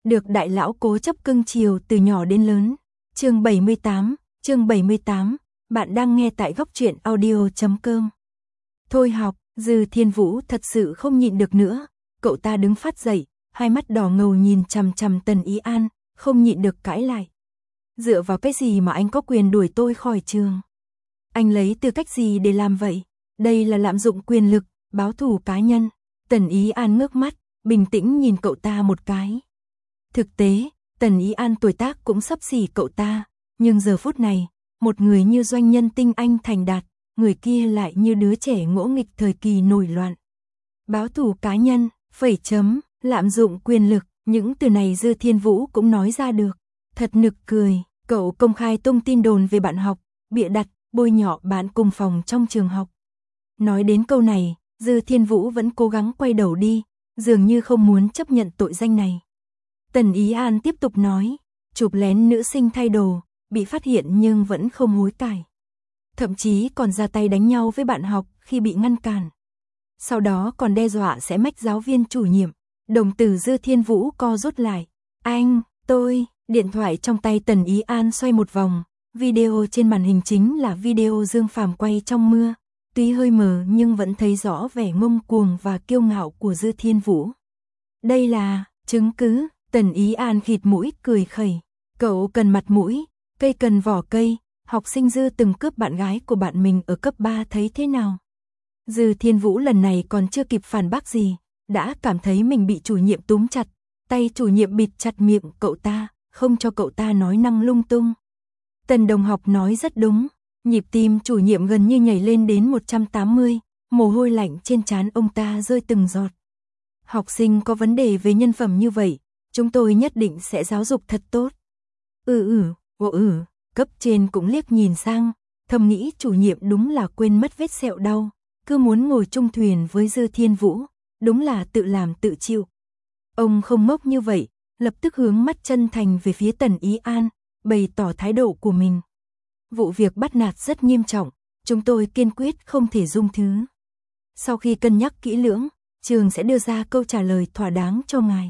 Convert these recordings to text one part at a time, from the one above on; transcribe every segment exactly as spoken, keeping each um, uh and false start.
được đại lão cố chấp cưng chiều từ nhỏ đến lớn. Chương bảy mươi tám, chương bảy mươi tám, bạn đang nghe tại góc truyện audio chấm com. Thôi học, Dư Thiên Vũ thật sự không nhịn được nữa, cậu ta đứng phát dậy, hai mắt đỏ ngầu nhìn chằm chằm Tần Ý An, không nhịn được cãi lại. Dựa vào cái gì mà anh có quyền đuổi tôi khỏi trường? Anh lấy tư cách gì để làm vậy? Đây là lạm dụng quyền lực, báo thù cá nhân. Tần Ý An ngước mắt, bình tĩnh nhìn cậu ta một cái. Thực tế, Tần Ý An tuổi tác cũng xấp xỉ cậu ta, nhưng giờ phút này, một người như doanh nhân tinh anh thành đạt, người kia lại như đứa trẻ ngỗ nghịch thời kỳ nổi loạn. Báo thù cá nhân, phẩy chấm, lạm dụng quyền lực, những từ này Dư Thiên Vũ cũng nói ra được. Thật nực cười, cậu công khai tung tin đồn về bạn học, bịa đặt, bôi nhọ bạn cùng phòng trong trường học. Nói đến câu này, Dư Thiên Vũ vẫn cố gắng quay đầu đi, dường như không muốn chấp nhận tội danh này. Tần Ý An tiếp tục nói, chụp lén nữ sinh thay đồ, bị phát hiện nhưng vẫn không hối cải. Thậm chí còn ra tay đánh nhau với bạn học khi bị ngăn cản. Sau đó còn đe dọa sẽ mách giáo viên chủ nhiệm. Đồng tử Dư Thiên Vũ co rút lại. Anh, tôi, điện thoại trong tay Tần Ý An xoay một vòng. Video trên màn hình chính là video Dương Phàm quay trong mưa. Tuy hơi mờ nhưng vẫn thấy rõ vẻ ngông cuồng và kiêu ngạo của Dư Thiên Vũ. Đây là chứng cứ. Tần Ý An khịt mũi cười khẩy. Cậu cần mặt mũi, cây cần vỏ cây. Học sinh Dư từng cướp bạn gái của bạn mình ở cấp ba thấy thế nào? Dư Thiên Vũ lần này còn chưa kịp phản bác gì, đã cảm thấy mình bị chủ nhiệm túm chặt, tay chủ nhiệm bịt chặt miệng cậu ta, không cho cậu ta nói năng lung tung. Tần đồng học nói rất đúng, nhịp tim chủ nhiệm gần như nhảy lên đến một trăm tám mươi, mồ hôi lạnh trên trán ông ta rơi từng giọt. Học sinh có vấn đề về nhân phẩm như vậy, chúng tôi nhất định sẽ giáo dục thật tốt. Ừ ừ, ồ ừ, cấp trên cũng liếc nhìn sang, thầm nghĩ chủ nhiệm đúng là quên mất vết sẹo đau, cứ muốn ngồi chung thuyền với Dư Thiên Vũ, đúng là tự làm tự chịu. Ông không ngốc như vậy, lập tức hướng mắt chân thành về phía Tần Ý An, bày tỏ thái độ của mình. Vụ việc bắt nạt rất nghiêm trọng, chúng tôi kiên quyết không thể dung thứ. Sau khi cân nhắc kỹ lưỡng, trường sẽ đưa ra câu trả lời thỏa đáng cho ngài.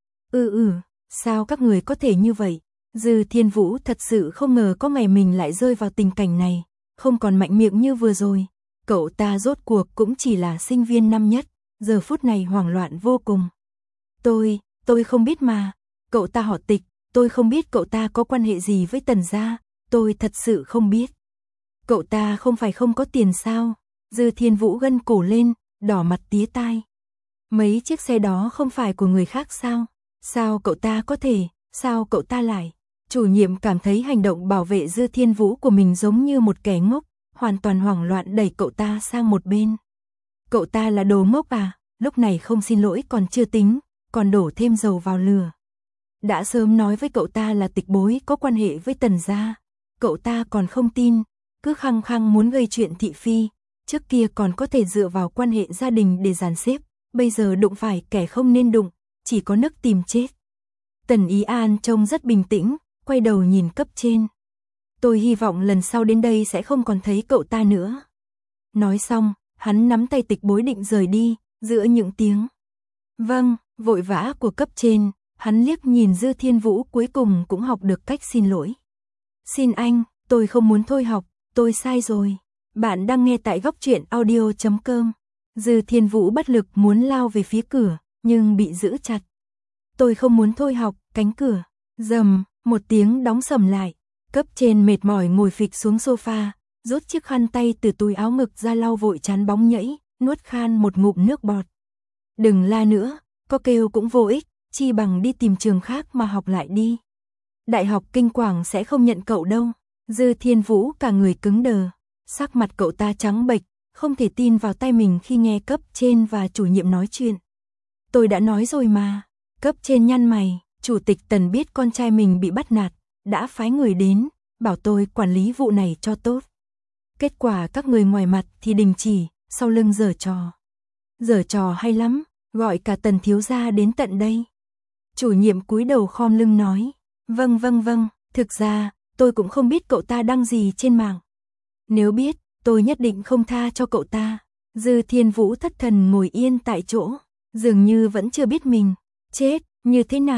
Ừ ừ, sao các người có thể như vậy? Dư Thiên Vũ thật sự không ngờ có ngày mình lại rơi vào tình cảnh này, không còn mạnh miệng như vừa rồi. Cậu ta rốt cuộc cũng chỉ là sinh viên năm nhất, giờ phút này hoảng loạn vô cùng. Tôi, tôi không biết mà, cậu ta họ Tịch, tôi không biết cậu ta có quan hệ gì với Tần gia, tôi thật sự không biết. Cậu ta không phải không có tiền sao? Dư Thiên Vũ gân cổ lên, đỏ mặt tía tai. Mấy chiếc xe đó không phải của người khác sao? Sao cậu ta có thể, sao cậu ta lại? Chủ nhiệm cảm thấy hành động bảo vệ Dư Thiên Vũ của mình giống như một kẻ ngốc, hoàn toàn hoảng loạn đẩy cậu ta sang một bên. Cậu ta là đồ ngốc à, lúc này không xin lỗi còn chưa tính, còn đổ thêm dầu vào lửa. Đã sớm nói với cậu ta là Tịch bối có quan hệ với Tần gia, cậu ta còn không tin, cứ khăng khăng muốn gây chuyện thị phi, trước kia còn có thể dựa vào quan hệ gia đình để dàn xếp, bây giờ đụng phải kẻ không nên đụng, chỉ có nức tìm chết. Tần Ý An trông rất bình tĩnh, quay đầu nhìn cấp trên. Tôi hy vọng lần sau đến đây sẽ không còn thấy cậu ta nữa. Nói xong, hắn nắm tay Tịch bối định rời đi, giữa những tiếng vâng, vội vã của cấp trên, hắn liếc nhìn Dư Thiên Vũ cuối cùng cũng học được cách xin lỗi. Xin anh, tôi không muốn thôi học, tôi sai rồi. Bạn đang nghe tại góc truyện audio chấm com. Dư Thiên Vũ bất lực muốn lao về phía cửa, nhưng bị giữ chặt. Tôi không muốn thôi học, cánh cửa, rầm, một tiếng đóng sầm lại. Cấp trên mệt mỏi ngồi phịch xuống sofa, rút chiếc khăn tay từ túi áo ngực ra lau vội trán bóng nhẫy, nuốt khan một ngụm nước bọt. Đừng la nữa, có kêu cũng vô ích, chi bằng đi tìm trường khác mà học lại đi. Đại học Kinh Quảng sẽ không nhận cậu đâu. Dư Thiên Vũ cả người cứng đờ, sắc mặt cậu ta trắng bệch, không thể tin vào tay mình khi nghe cấp trên và chủ nhiệm nói chuyện. Tôi đã nói rồi mà. Cấp trên nhăn mày, chủ tịch Tần biết con trai mình bị bắt nạt, đã phái người đến, bảo tôi quản lý vụ này cho tốt. Kết quả các người ngoài mặt thì đình chỉ, sau lưng giở trò. Giở trò hay lắm, gọi cả Tần thiếu gia đến tận đây. Chủ nhiệm cúi đầu khom lưng nói, vâng vâng vâng, thực ra, tôi cũng không biết cậu ta đăng gì trên mạng. Nếu biết, tôi nhất định không tha cho cậu ta. Dư Thiên Vũ thất thần ngồi yên tại chỗ, dường như vẫn chưa biết mình chết như thế nào.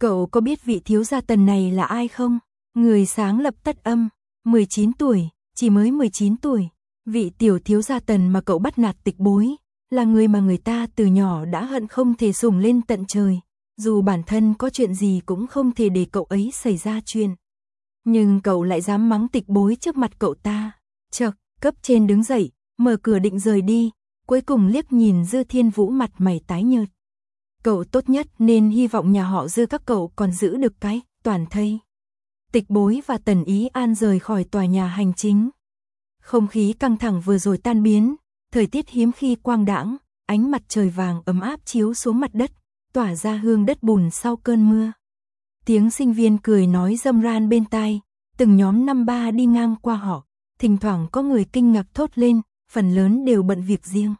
Cậu có biết vị thiếu gia Tần này là ai không? Người sáng lập Tất Âm, mười chín tuổi, chỉ mới mười chín tuổi. Vị tiểu thiếu gia Tần mà cậu bắt nạt Tịch Bối, là người mà người ta từ nhỏ đã hận không thể sủng lên tận trời. Dù bản thân có chuyện gì cũng không thể để cậu ấy xảy ra chuyện. Nhưng cậu lại dám mắng Tịch Bối trước mặt cậu ta. Chậc, cấp trên đứng dậy, mở cửa định rời đi, cuối cùng liếc nhìn Dư Thiên Vũ mặt mày tái nhợt. Cậu tốt nhất nên hy vọng nhà họ Dư các cậu còn giữ được cái toàn thây. Tịch Bối và Tần Ý An rời khỏi tòa nhà hành chính. Không khí căng thẳng vừa rồi tan biến, thời tiết hiếm khi quang đãng, ánh mặt trời vàng ấm áp chiếu xuống mặt đất, tỏa ra hương đất bùn sau cơn mưa. Tiếng sinh viên cười nói râm ran bên tai, từng nhóm năm ba đi ngang qua họ, thỉnh thoảng có người kinh ngạc thốt lên, phần lớn đều bận việc riêng.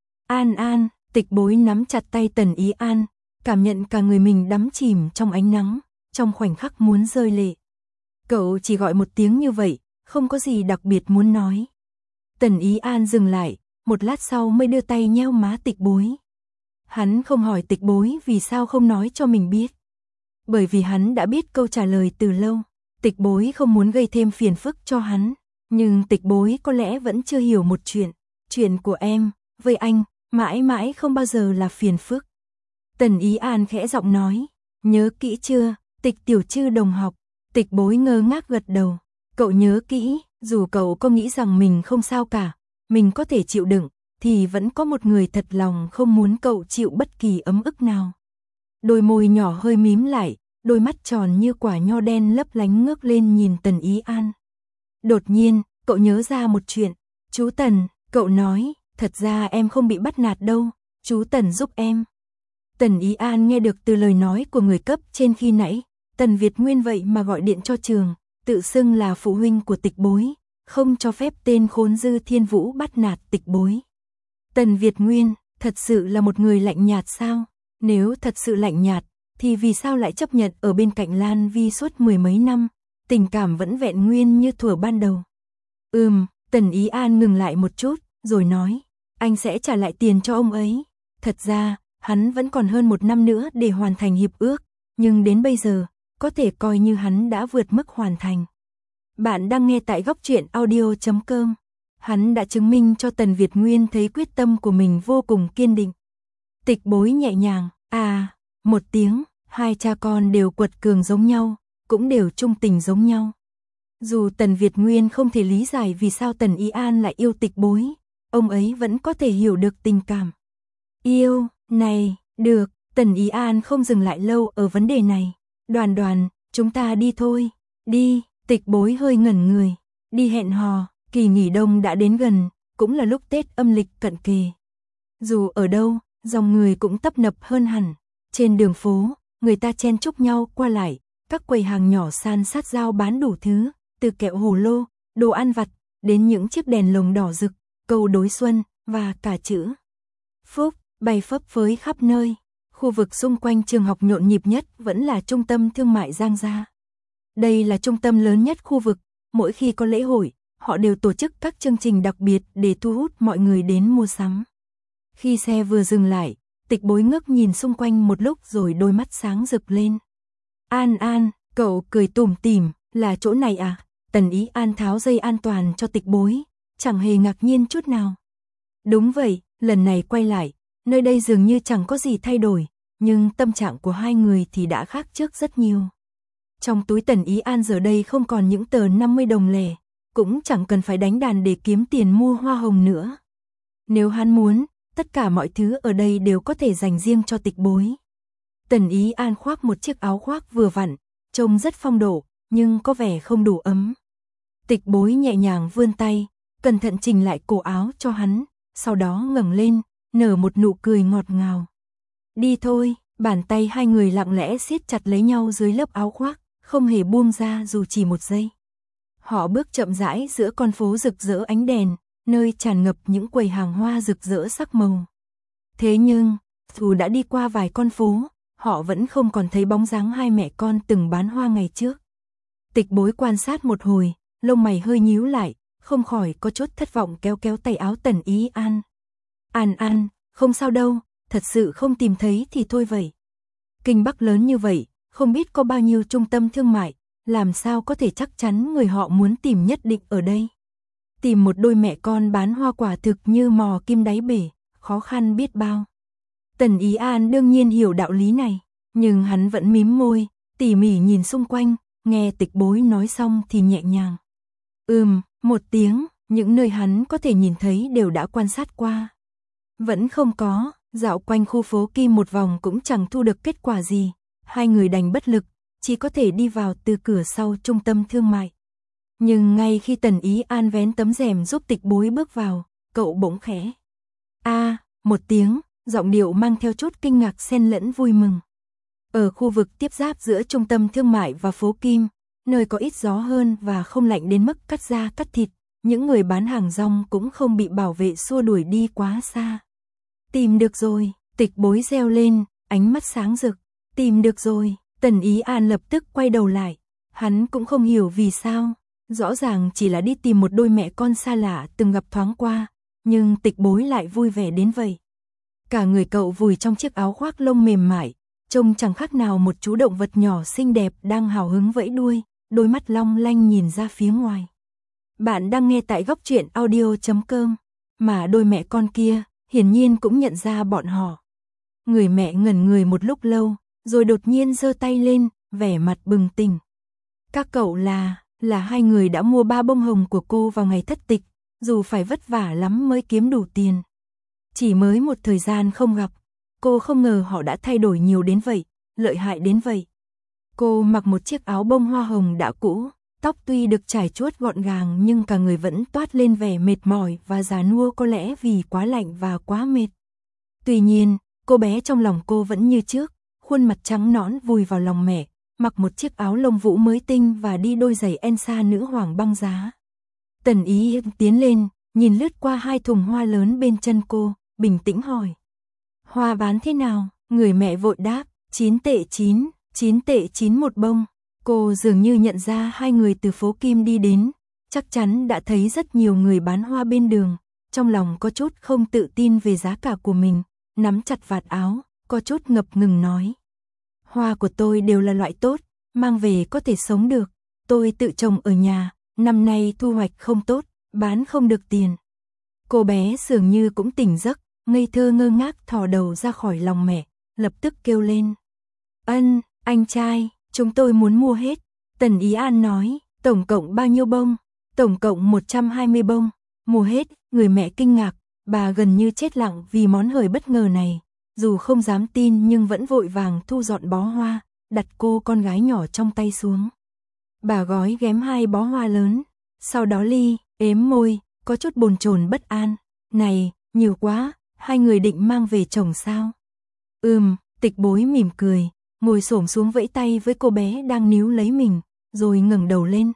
An An, Tịch Bối nắm chặt tay Tần Ý An, cảm nhận cả người mình đắm chìm trong ánh nắng, trong khoảnh khắc muốn rơi lệ. Cậu chỉ gọi một tiếng như vậy, không có gì đặc biệt muốn nói. Tần Ý An dừng lại, một lát sau mới đưa tay nheo má Tịch Bối. Hắn không hỏi Tịch Bối vì sao không nói cho mình biết. Bởi vì hắn đã biết câu trả lời từ lâu. Tịch Bối không muốn gây thêm phiền phức cho hắn. Nhưng Tịch Bối có lẽ vẫn chưa hiểu một chuyện. Chuyện của em, với anh, mãi mãi không bao giờ là phiền phức. Tần Ý An khẽ giọng nói. Nhớ kỹ chưa, Tịch tiểu trư đồng học. Tịch Bối ngơ ngác gật đầu. Cậu nhớ kỹ, dù cậu có nghĩ rằng mình không sao cả, mình có thể chịu đựng, thì vẫn có một người thật lòng không muốn cậu chịu bất kỳ ấm ức nào. Đôi môi nhỏ hơi mím lại, đôi mắt tròn như quả nho đen lấp lánh ngước lên nhìn Tần Ý An. Đột nhiên, cậu nhớ ra một chuyện. Chú Tần, cậu nói, thật ra em không bị bắt nạt đâu, chú Tần giúp em. Tần Ý An nghe được từ lời nói của người cấp trên khi nãy, Tần Việt Nguyên vậy mà gọi điện cho trường, tự xưng là phụ huynh của Tịch Bối, không cho phép tên khốn Dư Thiên Vũ bắt nạt Tịch Bối. Tần Việt Nguyên, thật sự là một người lạnh nhạt sao? Nếu thật sự lạnh nhạt, thì vì sao lại chấp nhận ở bên cạnh Lan Vi suốt mười mấy năm, tình cảm vẫn vẹn nguyên như thuở ban đầu. Ừm, Tần Ý An ngừng lại một chút, rồi nói, anh sẽ trả lại tiền cho ông ấy. Thật ra, hắn vẫn còn hơn một năm nữa để hoàn thành hiệp ước, nhưng đến bây giờ, có thể coi như hắn đã vượt mức hoàn thành. Bạn đang nghe tại góc truyện audio chấm com. Hắn đã chứng minh cho Tần Việt Nguyên thấy quyết tâm của mình vô cùng kiên định. Tịch Bối nhẹ nhàng, à, một tiếng, hai cha con đều quật cường giống nhau, cũng đều trung tình giống nhau. Dù Tần Việt Nguyên không thể lý giải vì sao Tần Ý An lại yêu Tịch Bối, ông ấy vẫn có thể hiểu được tình cảm. Yêu, này, được, Tần Ý An không dừng lại lâu ở vấn đề này. Đoàn đoàn, chúng ta đi thôi, đi, Tịch Bối hơi ngẩn người, đi hẹn hò, kỳ nghỉ đông đã đến gần, cũng là lúc Tết âm lịch cận kề. Dù ở đâu, dòng người cũng tấp nập hơn hẳn, trên đường phố, người ta chen chúc nhau qua lại, các quầy hàng nhỏ san sát giao bán đủ thứ, từ kẹo hồ lô, đồ ăn vặt, đến những chiếc đèn lồng đỏ rực, câu đối xuân, và cả chữ Phúc, bay phấp phới khắp nơi. Khu vực xung quanh trường học nhộn nhịp nhất vẫn là trung tâm thương mại Giang Gia. Đây là trung tâm lớn nhất khu vực, mỗi khi có lễ hội, họ đều tổ chức các chương trình đặc biệt để thu hút mọi người đến mua sắm. Khi xe vừa dừng lại, Tịch Bối ngước nhìn xung quanh một lúc rồi đôi mắt sáng rực lên. An An, cậu cười tủm tỉm, là chỗ này à? Tần Ý An tháo dây an toàn cho Tịch Bối, chẳng hề ngạc nhiên chút nào. Đúng vậy, lần này quay lại, nơi đây dường như chẳng có gì thay đổi, nhưng tâm trạng của hai người thì đã khác trước rất nhiều. Trong túi Tần Ý An giờ đây không còn những tờ năm mươi đồng lẻ, cũng chẳng cần phải đánh đàn để kiếm tiền mua hoa hồng nữa. Nếu hắn muốn, tất cả mọi thứ ở đây đều có thể dành riêng cho Tịch Bối. Tần Ý An khoác một chiếc áo khoác vừa vặn, trông rất phong độ, nhưng có vẻ không đủ ấm. Tịch Bối nhẹ nhàng vươn tay, cẩn thận chỉnh lại cổ áo cho hắn, sau đó ngẩng lên, nở một nụ cười ngọt ngào. Đi thôi, bàn tay hai người lặng lẽ siết chặt lấy nhau dưới lớp áo khoác, không hề buông ra dù chỉ một giây. Họ bước chậm rãi giữa con phố rực rỡ ánh đèn, nơi tràn ngập những quầy hàng hoa rực rỡ sắc màu. Thế nhưng, dù đã đi qua vài con phố, họ vẫn không còn thấy bóng dáng hai mẹ con từng bán hoa ngày trước. Tịch Bối quan sát một hồi, lông mày hơi nhíu lại, không khỏi có chút thất vọng kéo kéo tay áo Tần Ý An. An An, không sao đâu, thật sự không tìm thấy thì thôi vậy. Kinh Bắc lớn như vậy, không biết có bao nhiêu trung tâm thương mại, làm sao có thể chắc chắn người họ muốn tìm nhất định ở đây. Tìm một đôi mẹ con bán hoa quả thực như mò kim đáy bể, khó khăn biết bao. Tần Ý An đương nhiên hiểu đạo lý này, nhưng hắn vẫn mím môi, tỉ mỉ nhìn xung quanh, nghe Tịch Bối nói xong thì nhẹ nhàng. Ừm, một tiếng, những nơi hắn có thể nhìn thấy đều đã quan sát qua. Vẫn không có, dạo quanh khu phố Kim một vòng cũng chẳng thu được kết quả gì, hai người đành bất lực, chỉ có thể đi vào từ cửa sau trung tâm thương mại. Nhưng ngay khi Tần Ý An vén tấm rèm giúp Tịch Bối bước vào, cậu bỗng khẽ. A, một tiếng, giọng điệu mang theo chút kinh ngạc xen lẫn vui mừng. Ở khu vực tiếp giáp giữa trung tâm thương mại và phố Kim, nơi có ít gió hơn và không lạnh đến mức cắt da cắt thịt, những người bán hàng rong cũng không bị bảo vệ xua đuổi đi quá xa. Tìm được rồi, Tịch Bối reo lên, ánh mắt sáng rực. Tìm được rồi, Tần Ý An lập tức quay đầu lại. Hắn cũng không hiểu vì sao, rõ ràng chỉ là đi tìm một đôi mẹ con xa lạ từng gặp thoáng qua, nhưng Tịch Bối lại vui vẻ đến vậy. Cả người cậu vùi trong chiếc áo khoác lông mềm mại, trông chẳng khác nào một chú động vật nhỏ xinh đẹp đang hào hứng vẫy đuôi, đôi mắt long lanh nhìn ra phía ngoài. Bạn đang nghe tại góc truyện audio chấm com, mà đôi mẹ con kia hiển nhiên cũng nhận ra bọn họ. Người mẹ ngẩn người một lúc lâu, rồi đột nhiên giơ tay lên, vẻ mặt bừng tỉnh. Các cậu là, là hai người đã mua ba bông hồng của cô vào ngày thất tịch, dù phải vất vả lắm mới kiếm đủ tiền. Chỉ mới một thời gian không gặp, cô không ngờ họ đã thay đổi nhiều đến vậy, lợi hại đến vậy. Cô mặc một chiếc áo bông hoa hồng đã cũ, tóc tuy được trải chuốt gọn gàng nhưng cả người vẫn toát lên vẻ mệt mỏi và già nua, có lẽ vì quá lạnh và quá mệt. Tuy nhiên, cô bé trong lòng cô vẫn như trước, khuôn mặt trắng nõn vùi vào lòng mẹ, mặc một chiếc áo lông vũ mới tinh và đi đôi giày Elsa nữ hoàng băng giá. Tần Ý tiến lên, nhìn lướt qua hai thùng hoa lớn bên chân cô, bình tĩnh hỏi. Hoa bán thế nào? Người mẹ vội đáp, chín tệ chín, chín tệ chín một bông. Cô dường như nhận ra hai người từ phố Kim đi đến, chắc chắn đã thấy rất nhiều người bán hoa bên đường, trong lòng có chút không tự tin về giá cả của mình, nắm chặt vạt áo, có chút ngập ngừng nói. Hoa của tôi đều là loại tốt, mang về có thể sống được, tôi tự trồng ở nhà, năm nay thu hoạch không tốt, bán không được tiền. Cô bé dường như cũng tỉnh giấc, ngây thơ ngơ ngác thò đầu ra khỏi lòng mẹ, lập tức kêu lên. Ân, anh trai, chúng tôi muốn mua hết. Tần Ý An nói, tổng cộng bao nhiêu bông? Tổng cộng một trăm hai mươi bông. Mua hết, người mẹ kinh ngạc, bà gần như chết lặng vì món hời bất ngờ này. Dù không dám tin nhưng vẫn vội vàng thu dọn bó hoa, đặt cô con gái nhỏ trong tay xuống. Bà gói ghém hai bó hoa lớn, sau đó ly, ếm môi, có chút bồn chồn bất an. Này, nhiều quá, hai người định mang về trồng sao? Ừm, Tịch Bối mỉm cười, ngồi xổm xuống vẫy tay với cô bé đang níu lấy mình, rồi ngẩng đầu lên.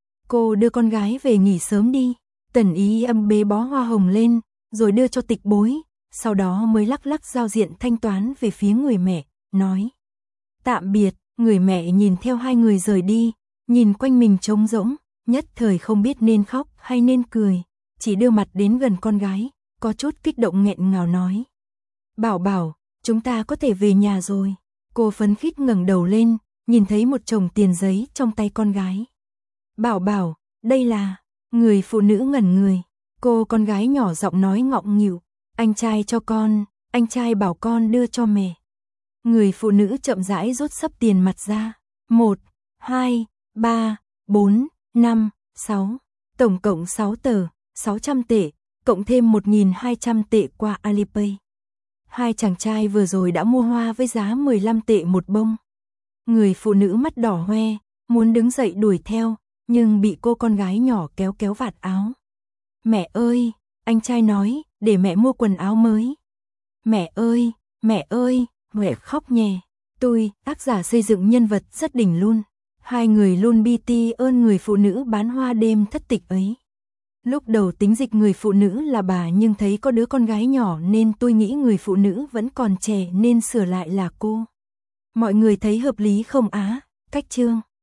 Cô đưa con gái về nghỉ sớm đi. Tần Ý Âm bế bó hoa hồng lên, rồi đưa cho Tịch Bối, sau đó mới lắc lắc giao diện thanh toán về phía người mẹ, nói. Tạm biệt. Người mẹ nhìn theo hai người rời đi, nhìn quanh mình trống rỗng, nhất thời không biết nên khóc hay nên cười, chỉ đưa mặt đến gần con gái, có chút kích động nghẹn ngào nói. Bảo Bảo, chúng ta có thể về nhà rồi. Cô phấn khích ngẩng đầu lên, nhìn thấy một chồng tiền giấy trong tay con gái. Bảo Bảo, đây là... Người phụ nữ ngẩn người, cô con gái nhỏ giọng nói ngọng nghịu. Anh trai cho con, anh trai bảo con đưa cho mẹ. Người phụ nữ chậm rãi rút xấp tiền mặt ra. Một, hai, ba, bốn, năm, sáu. Tổng cộng sáu tờ, sáu trăm tệ, cộng thêm một nghìn hai trăm tệ qua Alipay. Hai chàng trai vừa rồi đã mua hoa với giá mười lăm tệ một bông. Người phụ nữ mắt đỏ hoe, muốn đứng dậy đuổi theo, nhưng bị cô con gái nhỏ kéo kéo vạt áo. Mẹ ơi, anh trai nói, để mẹ mua quần áo mới. Mẹ ơi, mẹ ơi, mẹ khóc nhè. Tôi, tác giả xây dựng nhân vật rất đỉnh luôn. Hai người luôn bi ti ơn người phụ nữ bán hoa đêm thất tịch ấy. Lúc đầu tính dịch người phụ nữ là bà nhưng thấy có đứa con gái nhỏ nên tôi nghĩ người phụ nữ vẫn còn trẻ nên sửa lại là cô. Mọi người thấy hợp lý không á? Cách chương